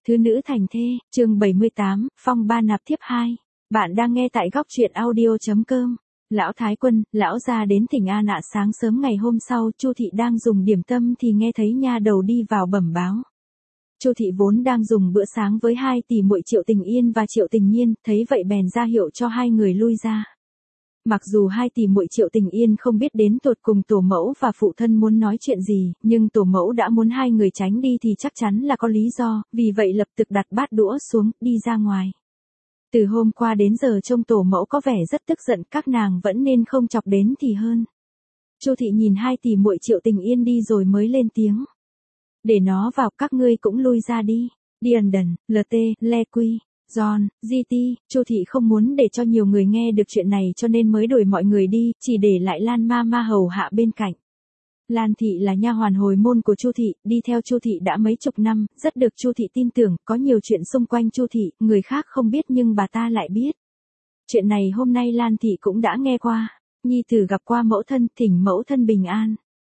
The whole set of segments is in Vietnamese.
Thứ nữ thành thê, chương 78, phong ba nạp thiếp 2. Bạn đang nghe tại góc truyện audio.com. Lão Thái Quân, lão gia đến Thỉnh An ạ. Sáng sớm ngày hôm sau, Chu thị đang dùng điểm tâm thì nghe thấy nha đầu đi vào bẩm báo. Chu thị vốn đang dùng bữa sáng với hai tỷ muội Triệu Tình Yên và Triệu Tình Nhiên, thấy vậy bèn ra hiệu cho hai người lui ra. Mặc dù hai tỷ muội Triệu Tình Yên không biết đến tột cùng tổ mẫu và phụ thân muốn nói chuyện gì, nhưng tổ mẫu đã muốn hai người tránh đi thì chắc chắn là có lý do, vì vậy lập tức đặt bát đũa xuống, đi ra ngoài. Từ hôm qua đến giờ trông tổ mẫu có vẻ rất tức giận, các nàng vẫn nên không chọc đến thì hơn. Chu thị nhìn hai tỷ muội Triệu Tình Yên đi rồi mới lên tiếng. Để nó vào, các ngươi cũng lui ra đi. Điền, LT, Le Quy, John, GT, Chu thị không muốn để cho nhiều người nghe được chuyện này cho nên mới đuổi mọi người đi, chỉ để lại Lan ma hầu hạ bên cạnh. Lan thị là nha hoàn hồi môn của Chu thị, đi theo Chu thị đã mấy chục năm, rất được Chu thị tin tưởng, có nhiều chuyện xung quanh Chu thị, người khác không biết nhưng bà ta lại biết. Chuyện này hôm nay Lan thị cũng đã nghe qua. Nhi tử gặp qua mẫu thân, thỉnh mẫu thân bình an.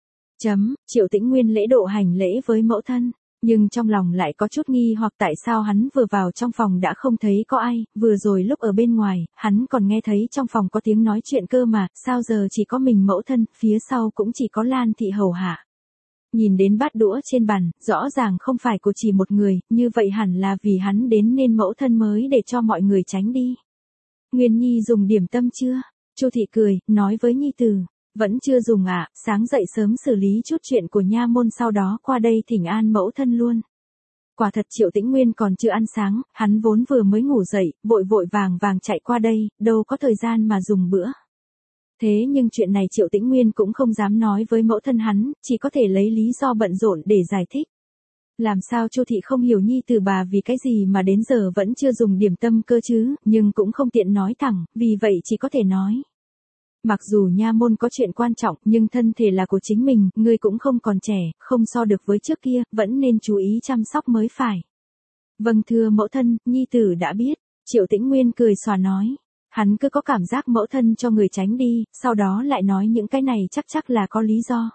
Triệu Tĩnh Nguyên lễ độ hành lễ với mẫu thân, nhưng trong lòng lại có chút nghi hoặc tại sao hắn vừa vào trong phòng đã không thấy có ai, vừa rồi lúc ở bên ngoài, hắn còn nghe thấy trong phòng có tiếng nói chuyện cơ mà, sao giờ chỉ có mình mẫu thân, phía sau cũng chỉ có Lan thị hầu hạ. Nhìn đến bát đũa trên bàn, rõ ràng không phải của chỉ một người, như vậy hẳn là vì hắn đến nên mẫu thân mới để cho mọi người tránh đi. Nguyên Nhi dùng điểm tâm chưa? Chu thị cười, nói với Nhi tử. Vẫn chưa dùng ạ, sáng dậy sớm xử lý chút chuyện của nha môn sau đó qua đây thỉnh an mẫu thân luôn. Quả thật Triệu Tĩnh Nguyên còn chưa ăn sáng, hắn vốn vừa mới ngủ dậy, vội vàng chạy qua đây, đâu có thời gian mà dùng bữa. Thế nhưng chuyện này Triệu Tĩnh Nguyên cũng không dám nói với mẫu thân hắn, chỉ có thể lấy lý do bận rộn để giải thích. Làm sao Chu thị không hiểu nhi tử bà vì cái gì mà đến giờ vẫn chưa dùng điểm tâm cơ chứ, nhưng cũng không tiện nói thẳng, vì vậy chỉ có thể nói. Mặc dù nha môn có chuyện quan trọng nhưng thân thể là của chính mình, ngươi cũng không còn trẻ, không so được với trước kia, vẫn nên chú ý chăm sóc mới phải. Vâng thưa mẫu thân, nhi tử đã biết. Triệu Tĩnh Nguyên cười xòa nói. Hắn cứ có cảm giác mẫu thân cho người tránh đi, sau đó lại nói những cái này chắc là có lý do.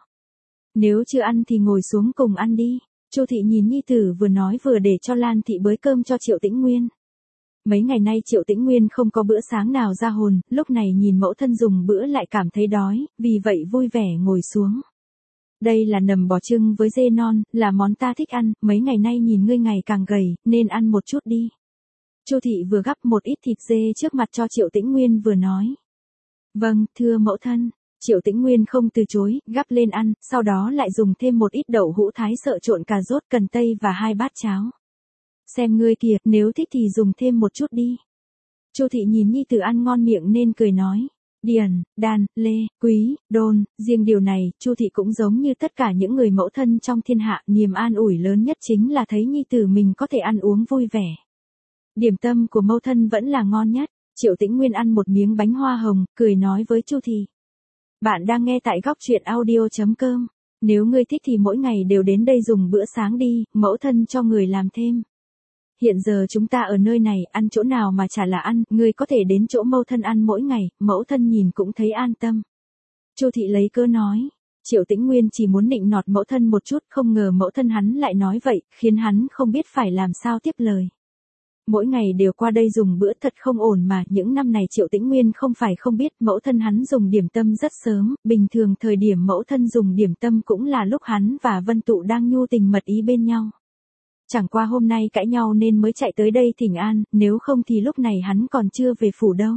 Nếu chưa ăn thì ngồi xuống cùng ăn đi. Chu thị nhìn nhi tử vừa nói vừa để cho Lan thị bới cơm cho Triệu Tĩnh Nguyên. Mấy ngày nay Triệu Tĩnh Nguyên không có bữa sáng nào ra hồn, lúc này nhìn mẫu thân dùng bữa lại cảm thấy đói, vì vậy vui vẻ ngồi xuống. Đây là nầm bò chưng với dê non, là món ta thích ăn, mấy ngày nay nhìn ngươi ngày càng gầy, nên ăn một chút đi. Chu thị vừa gắp một ít thịt dê trước mặt cho Triệu Tĩnh Nguyên vừa nói. Vâng, thưa mẫu thân. Triệu Tĩnh Nguyên không từ chối, gắp lên ăn, sau đó lại dùng thêm một ít đậu hũ thái sợ trộn cà rốt, cần tây và 2 bát cháo. Xem ngươi kìa, nếu thích thì dùng thêm một chút đi. Chu thị nhìn nhi tử ăn ngon miệng nên cười nói. Điền, Đan, Lê, Quý, Đôn, riêng điều này, Chu thị cũng giống như tất cả những người mẫu thân trong thiên hạ, niềm an ủi lớn nhất chính là thấy nhi tử mình có thể ăn uống vui vẻ. Điểm tâm của mẫu thân vẫn là ngon nhất. Triệu Tĩnh Nguyên ăn một miếng bánh hoa hồng, cười nói với Chu thị. Bạn đang nghe tại góc truyện audio.com. Nếu ngươi thích thì mỗi ngày đều đến đây dùng bữa sáng đi, mẫu thân cho người làm thêm. Hiện giờ chúng ta ở nơi này, ăn chỗ nào mà chả là ăn, ngươi có thể đến chỗ mẫu thân ăn mỗi ngày, mẫu thân nhìn cũng thấy an tâm. Chu thị lấy cớ nói. Triệu Tĩnh Nguyên chỉ muốn nịnh nọt mẫu thân một chút, không ngờ mẫu thân hắn lại nói vậy, khiến hắn không biết phải làm sao tiếp lời. Mỗi ngày đều qua đây dùng bữa thật không ổn mà, những năm này Triệu Tĩnh Nguyên không phải không biết mẫu thân hắn dùng điểm tâm rất sớm, bình thường thời điểm mẫu thân dùng điểm tâm cũng là lúc hắn và Vân Tụ đang nhu tình mật ý bên nhau. Chẳng qua hôm nay cãi nhau nên mới chạy tới đây thỉnh an, nếu không thì lúc này hắn còn chưa về phủ đâu.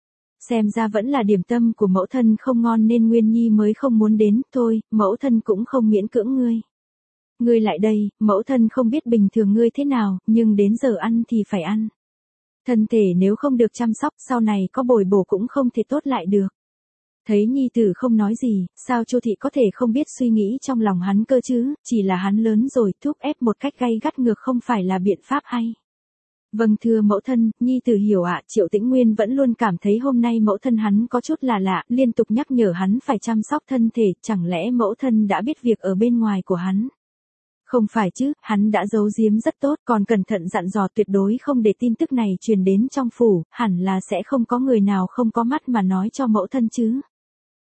Xem ra vẫn là điểm tâm của mẫu thân không ngon nên Nguyên Nhi mới không muốn đến, thôi, mẫu thân cũng không miễn cưỡng ngươi. Ngươi lại đây, mẫu thân không biết bình thường ngươi thế nào, nhưng đến giờ ăn thì phải ăn. Thân thể nếu không được chăm sóc sau này có bồi bổ cũng không thể tốt lại được. Thấy nhi tử không nói gì, sao Chu thị có thể không biết suy nghĩ trong lòng hắn cơ chứ, chỉ là hắn lớn rồi, thúc ép một cách gay gắt ngược không phải là biện pháp hay. Vâng thưa mẫu thân, nhi tử hiểu ạ. Triệu Tĩnh Nguyên vẫn luôn cảm thấy hôm nay mẫu thân hắn có chút là lạ, liên tục nhắc nhở hắn phải chăm sóc thân thể, chẳng lẽ mẫu thân đã biết việc ở bên ngoài của hắn. Không phải chứ, hắn đã giấu giếm rất tốt, còn cẩn thận dặn dò tuyệt đối không để tin tức này truyền đến trong phủ, hẳn là sẽ không có người nào không có mắt mà nói cho mẫu thân chứ.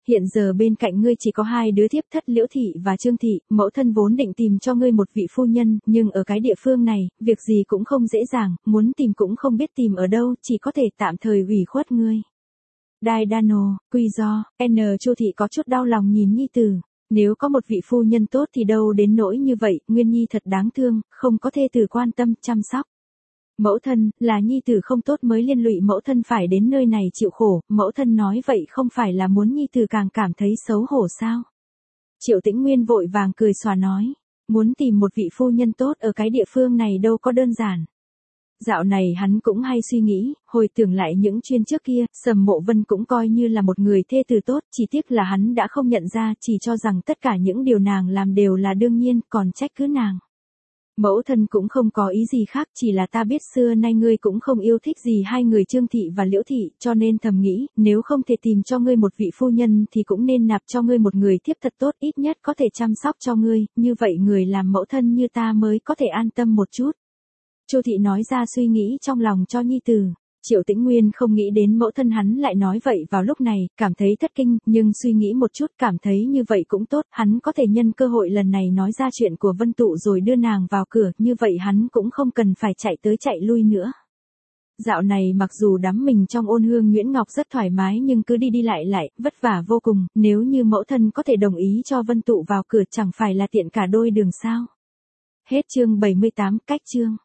Hiện giờ bên cạnh ngươi chỉ có hai đứa thiếp thất Liễu thị và Trương thị, mẫu thân vốn định tìm cho ngươi một vị phu nhân, nhưng ở cái địa phương này, việc gì cũng không dễ dàng, muốn tìm cũng không biết tìm ở đâu, chỉ có thể tạm thời ủy khuất ngươi. Daidano, quy do, Chu thị có chút đau lòng nhìn nhi tử. Nếu có một vị phu nhân tốt thì đâu đến nỗi như vậy, Nguyên Nhi thật đáng thương, không có thê tử quan tâm, chăm sóc. Mẫu thân, là nhi tử không tốt mới liên lụy mẫu thân phải đến nơi này chịu khổ, mẫu thân nói vậy không phải là muốn nhi tử càng cảm thấy xấu hổ sao? Triệu Tĩnh Nguyên vội vàng cười xòa nói, muốn tìm một vị phu nhân tốt ở cái địa phương này đâu có đơn giản. Dạo này hắn cũng hay suy nghĩ, hồi tưởng lại những chuyên trước kia, Sầm Mộ Vân cũng coi như là một người thê tử tốt, chỉ tiếc là hắn đã không nhận ra, chỉ cho rằng tất cả những điều nàng làm đều là đương nhiên, còn trách cứ nàng. Mẫu thân cũng không có ý gì khác, chỉ là ta biết xưa nay ngươi cũng không yêu thích gì hai người Trương thị và Liễu thị, cho nên thầm nghĩ, nếu không thể tìm cho ngươi một vị phu nhân thì cũng nên nạp cho ngươi một người thiếp thật tốt, ít nhất có thể chăm sóc cho ngươi, như vậy người làm mẫu thân như ta mới có thể an tâm một chút. Chu thị nói ra suy nghĩ trong lòng cho nhi tử. Triệu Tĩnh Nguyên không nghĩ đến mẫu thân hắn lại nói vậy vào lúc này, cảm thấy thất kinh, nhưng suy nghĩ một chút cảm thấy như vậy cũng tốt, hắn có thể nhân cơ hội lần này nói ra chuyện của Vân Tụ rồi đưa nàng vào cửa, như vậy hắn cũng không cần phải chạy tới chạy lui nữa. Dạo này mặc dù đắm mình trong Ôn Hương Nguyễn Ngọc rất thoải mái nhưng cứ đi đi lại, vất vả vô cùng, nếu như mẫu thân có thể đồng ý cho Vân Tụ vào cửa chẳng phải là tiện cả đôi đường sao. Hết chương 78, cách chương.